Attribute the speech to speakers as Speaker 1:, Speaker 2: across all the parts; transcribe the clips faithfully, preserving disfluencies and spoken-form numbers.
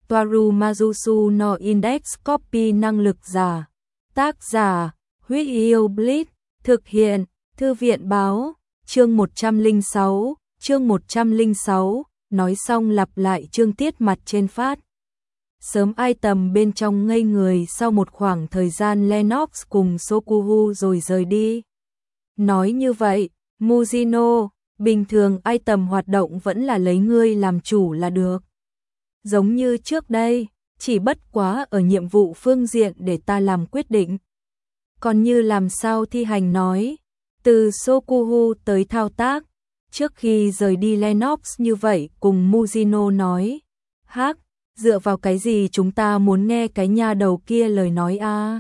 Speaker 1: Toaru Mazusu no Index Copy năng lực giả. Tác giả, Huyết Yêu Blitz, thực hiện, Thư viện báo, chương một trăm lẻ sáu, chương một trăm lẻ sáu, nói xong lặp lại chương tiết mặt trên phát. Sớm ai tầm bên trong ngây người sau một khoảng thời gian Lennox cùng Sokuhu rồi rời đi. Nói như vậy, Mujino, bình thường ai tầm hoạt động vẫn là lấy ngươi làm chủ là được. Giống như trước đây, chỉ bất quá ở nhiệm vụ phương diện để ta làm quyết định. Còn như làm sao thi hành nói, từ Sokuhu tới thao tác, trước khi rời đi Lennox như vậy cùng Mujino nói, hắc, dựa vào cái gì chúng ta muốn nghe cái nha đầu kia lời nói a? À?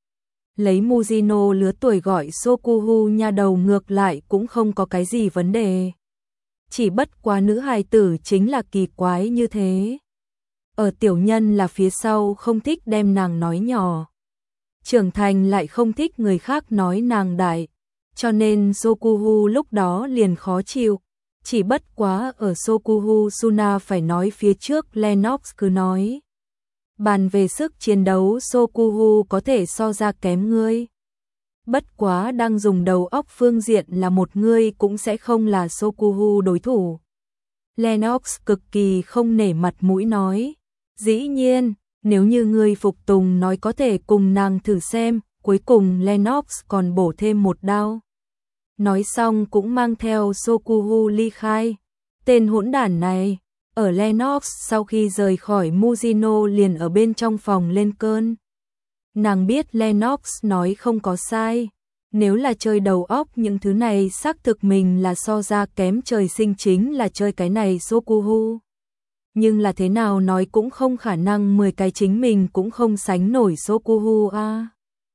Speaker 1: Lấy Mujino lứa tuổi gọi Sokuhu nha đầu ngược lại cũng không có cái gì vấn đề. Chỉ bất quá nữ hài tử chính là kỳ quái như thế. Ở tiểu nhân là phía sau không thích đem nàng nói nhỏ. Trưởng thành lại không thích người khác nói nàng đại. Cho nên Sokuhu lúc đó liền khó chịu. Chỉ bất quá ở Sokuhu Suna phải nói phía trước Lennox cứ nói. Bàn về sức chiến đấu Sokuhu có thể so ra kém ngươi. Bất quá đang dùng đầu óc phương diện là một ngươi cũng sẽ không là Sokuhu đối thủ. Lennox cực kỳ không nể mặt mũi nói. Dĩ nhiên, nếu như ngươi phục tùng nói có thể cùng nàng thử xem, cuối cùng Lennox còn bổ thêm một đao. Nói xong cũng mang theo Sokuhu ly khai. Tên hỗn đản này, ở Lennox sau khi rời khỏi Mujino liền ở bên trong phòng lên cơn. Nàng biết Lennox nói không có sai. Nếu là chơi đầu óc những thứ này xác thực mình là so ra kém trời sinh chính là chơi cái này Sokuhu. Nhưng là thế nào nói cũng không khả năng mười cái chính mình cũng không sánh nổi Sokuhu a. À.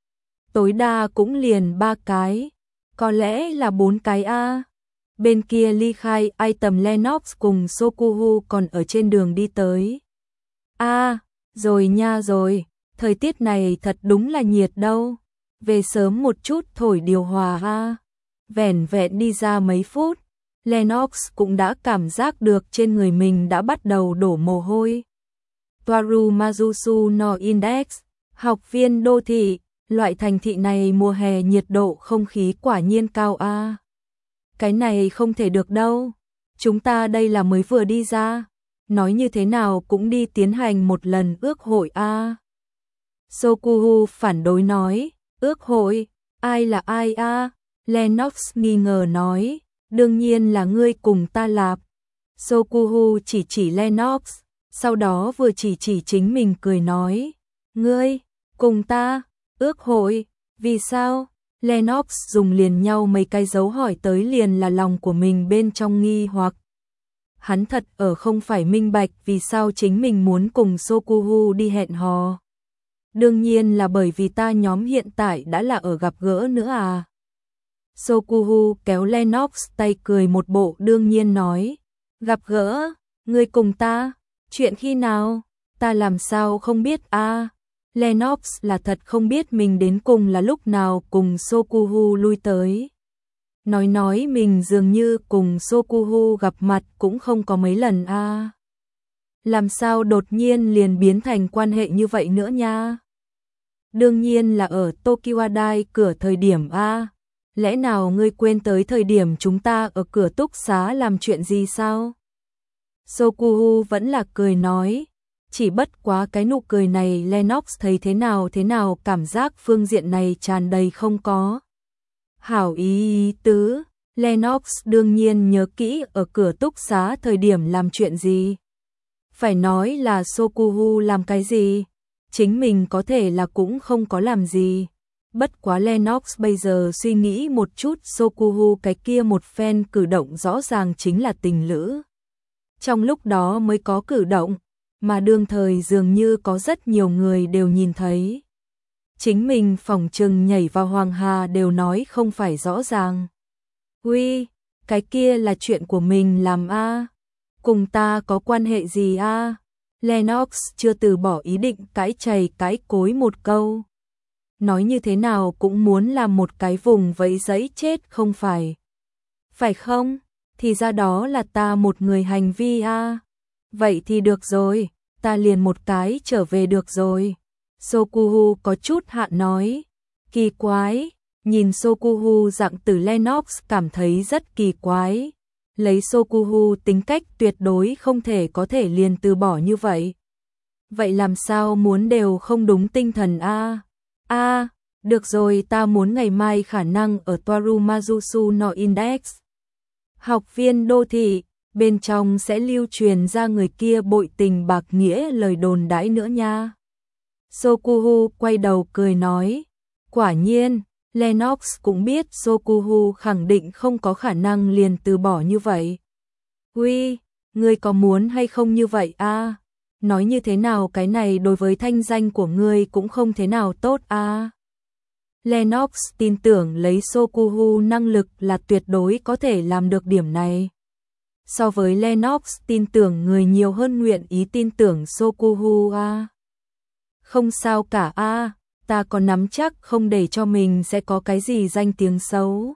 Speaker 1: Tối đa cũng liền ba cái, có lẽ là bốn cái a. À. Bên kia ly khai item Lennox cùng Sokuhu còn ở trên đường đi tới. A, à, rồi nha rồi, thời tiết này thật đúng là nhiệt đâu. Về sớm một chút thổi điều hòa a. À. Vẻn vẹn đi ra mấy phút. Lennox cũng đã cảm giác được trên người mình đã bắt đầu đổ mồ hôi. Toaru Mazusu no Index, học viên đô thị, loại thành thị này mùa hè nhiệt độ không khí quả nhiên cao a. À. Cái này không thể được đâu, chúng ta đây là mới vừa đi ra, nói như thế nào cũng đi tiến hành một lần ước hội a. À. Sokuhu phản đối nói, ước hội, ai là ai a? À? Lennox nghi ngờ nói. Đương nhiên là ngươi cùng ta lạp. Sokuhu chỉ chỉ Lennox, sau đó vừa chỉ chỉ chính mình cười nói. Ngươi, cùng ta, ước hội, vì sao? Lennox dùng liền nhau mấy cái dấu hỏi tới liền là lòng của mình bên trong nghi hoặc. Hắn thật ở không phải minh bạch vì sao chính mình muốn cùng Sokuhu đi hẹn hò. Đương nhiên là bởi vì ta nhóm hiện tại đã là ở gặp gỡ nữa à. Sokuhu kéo Lennox tay cười một bộ đương nhiên nói. Gặp gỡ, ngươi cùng ta, chuyện khi nào, ta làm sao không biết a? À, Lennox là thật không biết mình đến cùng là lúc nào cùng Sokuhu lui tới. Nói nói mình dường như cùng Sokuhu gặp mặt cũng không có mấy lần a. À. Làm sao đột nhiên liền biến thành quan hệ như vậy nữa nha? Đương nhiên là ở Tokiwadai cửa thời điểm a. À. Lẽ nào ngươi quên tới thời điểm chúng ta ở cửa túc xá làm chuyện gì sao? Sokuhu vẫn là cười nói, chỉ bất quá cái nụ cười này Lennox thấy thế nào thế nào cảm giác phương diện này tràn đầy không có. Hảo ý ý tứ, Lennox đương nhiên nhớ kỹ ở cửa túc xá thời điểm làm chuyện gì. Phải nói là Sokuhu làm cái gì, chính mình có thể là cũng không có làm gì. Bất quá Lennox bây giờ suy nghĩ một chút Sokuhu cái kia một phen cử động rõ ràng chính là tình lữ. Trong lúc đó mới có cử động, mà đương thời dường như có rất nhiều người đều nhìn thấy. Chính mình phỏng chừng nhảy vào Hoàng Hà đều nói không phải rõ ràng. Ui, cái kia là chuyện của mình làm a, à? Cùng ta có quan hệ gì a? À? Lennox chưa từ bỏ ý định cãi chày cãi cối một câu. Nói như thế nào cũng muốn làm một cái vùng vẫy giấy chết không phải. Phải không? Thì ra đó là ta một người hành vi a. À. Vậy thì được rồi, ta liền một cái trở về được rồi. Sokuhu có chút hạn nói. Kỳ quái, nhìn Sokuhu dạng từ Lennox cảm thấy rất kỳ quái. Lấy Sokuhu tính cách tuyệt đối không thể có thể liền từ bỏ như vậy. Vậy làm sao muốn đều không đúng tinh thần a? A, được rồi, ta muốn ngày mai khả năng ở Toaru Majusu no Index. Học viên đô thị, bên trong sẽ lưu truyền ra người kia bội tình bạc nghĩa lời đồn đãi nữa nha. Sokuhu quay đầu cười nói, quả nhiên, Lennox cũng biết Sokuhu khẳng định không có khả năng liền từ bỏ như vậy. Uy, ngươi có muốn hay không như vậy a? Nói như thế nào cái này đối với thanh danh của ngươi cũng không thế nào tốt a. Lennox tin tưởng lấy Sokuhu năng lực là tuyệt đối có thể làm được điểm này. So với Lennox tin tưởng người nhiều hơn nguyện ý tin tưởng Sokuhu a. Không sao cả a, ta có nắm chắc không để cho mình sẽ có cái gì danh tiếng xấu.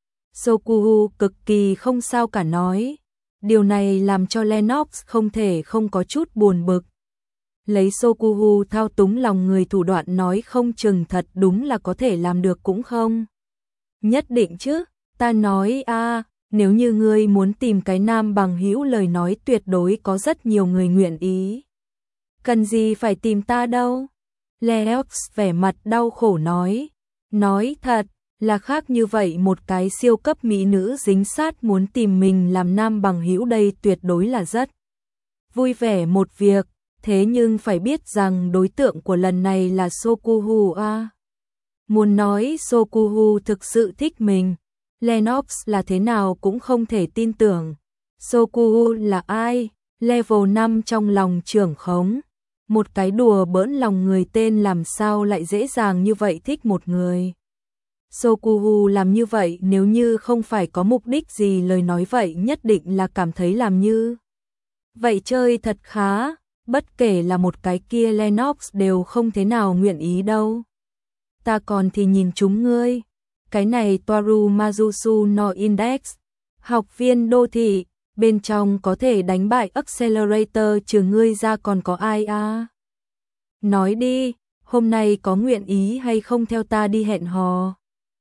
Speaker 1: Sokuhu cực kỳ không sao cả nói. Điều này làm cho Lennox không thể không có chút buồn bực. Lấy Sokuhu thao túng lòng người thủ đoạn nói không chừng thật đúng là có thể làm được cũng không. Nhất định chứ, ta nói a, nếu như ngươi muốn tìm cái nam bằng hữu lời nói tuyệt đối có rất nhiều người nguyện ý. Cần gì phải tìm ta đâu? Lennox vẻ mặt đau khổ nói. Nói thật, là khác như vậy một cái siêu cấp mỹ nữ dính sát muốn tìm mình làm nam bằng hữu đây tuyệt đối là rất vui vẻ một việc, thế nhưng phải biết rằng đối tượng của lần này là Sokuhu a. Muốn nói Sokuhu thực sự thích mình, Lennox là thế nào cũng không thể tin tưởng. Sokuhu là ai? Level năm trong lòng trưởng khống. Một cái đùa bỡn lòng người tên làm sao lại dễ dàng như vậy thích một người. Sokuhu làm như vậy nếu như không phải có mục đích gì lời nói vậy nhất định là cảm thấy làm như vậy chơi thật khá, bất kể là một cái kia Lennox đều không thế nào nguyện ý đâu. Ta còn thì nhìn chúng ngươi, cái này Toaru Majusu no Index, học viên đô thị, bên trong có thể đánh bại Accelerator trừ ngươi ra còn có ai a? Nói đi, hôm nay có nguyện ý hay không theo ta đi hẹn hò?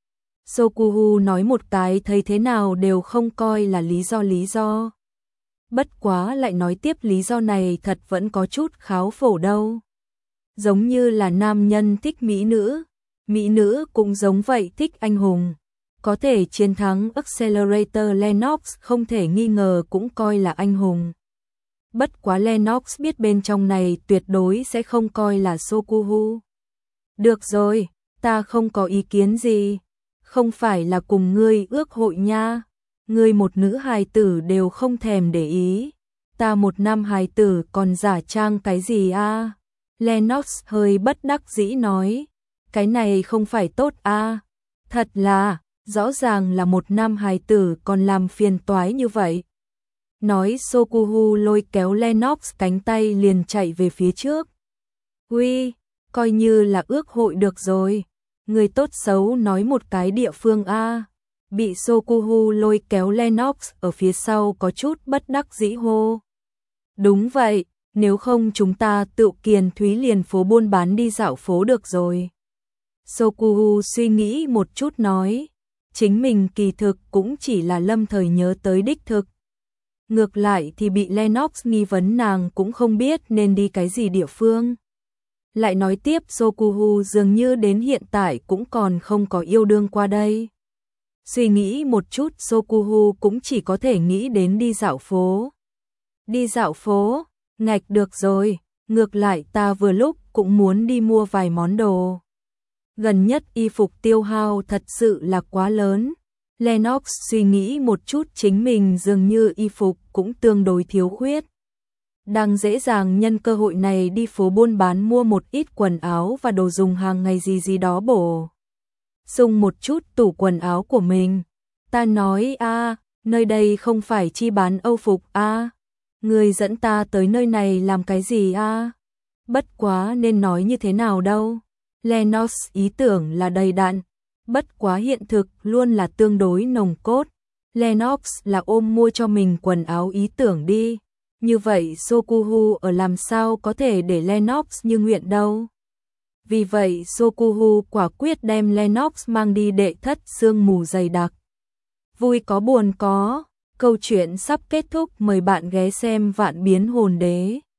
Speaker 1: Sokuhu nói một cái thấy thế nào đều không coi là lý do lý do. Bất quá lại nói tiếp lý do này thật vẫn có chút kháo phổ đâu. Giống như là nam nhân thích mỹ nữ, mỹ nữ cũng giống vậy thích anh hùng. Có thể chiến thắng Accelerator Lennox không thể nghi ngờ cũng coi là anh hùng. Bất quá Lennox biết bên trong này tuyệt đối sẽ không coi là Sokuhu. Được rồi, ta không có ý kiến gì. Không phải là cùng ngươi ước hội nha. Ngươi một nữ hài tử đều không thèm để ý. Ta một nam hài tử còn giả trang cái gì a? Lennox hơi bất đắc dĩ nói. Cái này không phải tốt a. Thật là, rõ ràng là một nam hài tử còn làm phiền toái như vậy. Nói Sokuhu lôi kéo Lennox cánh tay liền chạy về phía trước. Uy, coi như là ước hội được rồi. Người tốt xấu nói một cái địa phương a. Bị Sokuhu lôi kéo Lennox ở phía sau có chút bất đắc dĩ hô. Đúng vậy, nếu không chúng ta tự kiền Thúy liền phố buôn bán đi dạo phố được rồi. Sokuhu suy nghĩ một chút nói. Chính mình kỳ thực cũng chỉ là lâm thời nhớ tới đích thực. Ngược lại thì bị Lennox nghi vấn nàng cũng không biết nên đi cái gì địa phương. Lại nói tiếp Sokuhu dường như đến hiện tại cũng còn không có yêu đương qua đây. Suy nghĩ một chút Sokuhu cũng chỉ có thể nghĩ đến đi dạo phố. Đi dạo phố, ngạch được rồi, ngược lại ta vừa lúc cũng muốn đi mua vài món đồ. Gần nhất y phục tiêu hao thật sự là quá lớn. Lennox suy nghĩ một chút chính mình dường như y phục cũng tương đối thiếu khuyết. Đang dễ dàng nhân cơ hội này đi phố buôn bán mua một ít quần áo và đồ dùng hàng ngày gì gì đó bổ sung một chút tủ quần áo của mình. Ta nói a, nơi đây không phải chi bán Âu phục a. Người dẫn ta tới nơi này làm cái gì a? Bất quá nên nói như thế nào đâu. Lennox ý tưởng là đầy đặn, bất quá hiện thực luôn là tương đối nồng cốt. Lennox là ôm mua cho mình quần áo ý tưởng đi, Như vậy Sokuhu ở làm sao có thể để Lennox như nguyện đâu. Vì vậy Sokuhu quả quyết đem Lennox mang đi đệ thất sương mù dày đặc. Vui có buồn có, câu chuyện sắp kết thúc, mời bạn ghé xem Vạn Biến Hồn Đế.